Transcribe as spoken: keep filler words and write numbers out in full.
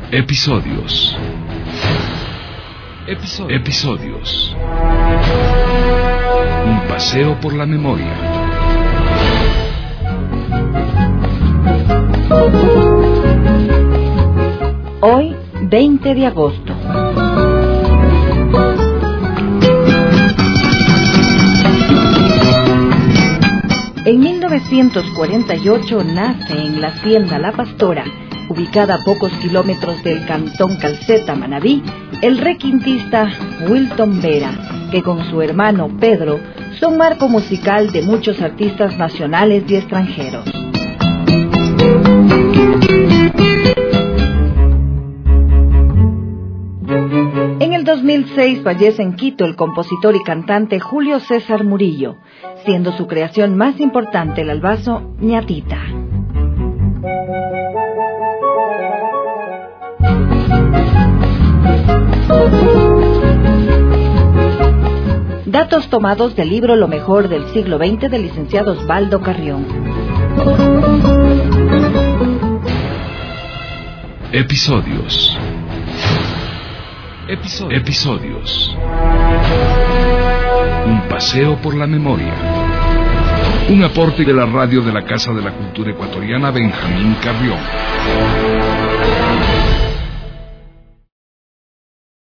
Episodios. Episodios. Episodios. Un paseo por la memoria. Hoy, veinte de agosto. En mil novecientos cuarenta y ocho nace en la hacienda La Pastora, ubicada a pocos kilómetros del cantón Calceta, Manabí, el requintista Wilton Vera, que con su hermano Pedro son marco musical de muchos artistas nacionales y extranjeros. En el dos mil seis fallece en Quito el compositor y cantante Julio César Murillo, siendo su creación más importante el albazo Ñatita. Datos tomados del libro Lo mejor del siglo veinte del licenciado Osvaldo Carrión. Episodios. Episodios. Episodios. Un paseo por la memoria. Un aporte de la radio de la Casa de la Cultura Ecuatoriana Benjamín Carrión.